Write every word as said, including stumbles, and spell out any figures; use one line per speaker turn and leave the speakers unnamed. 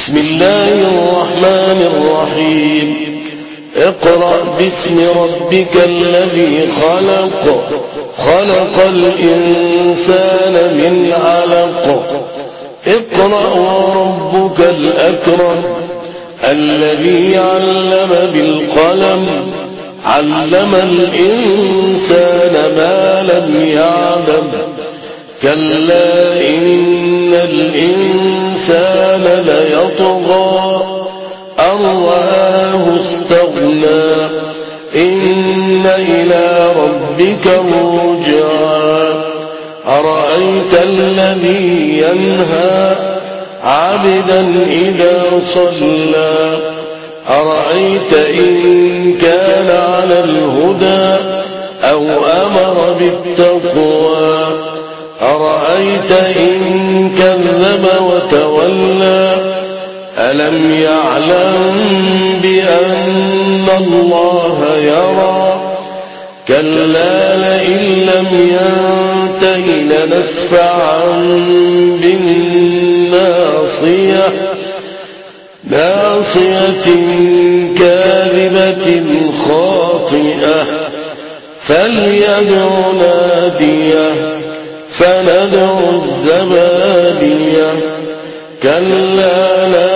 بسم الله الرحمن الرحيم اقرأ باسم ربك الذي خلق خلق الإنسان من علق اقرأ وربك الأكرم الذي علم بالقلم علم الإنسان ما لم يعلم كلا إن الإنسان ليطغى أن رآه استغنى إن إلى ربك الرجعى أرأيت الذي ينهى عبدا إذا صلى أرأيت إن كان على الهدى أو أمر بالتقوى أرأيت إن كذب وتولى ألم يعلم بأن الله يرى كلا لئن لم ينته لنسفعا بالناصية ناصية كاذبة خاطئة فليدع ناديه سندع الزبانية كلا لا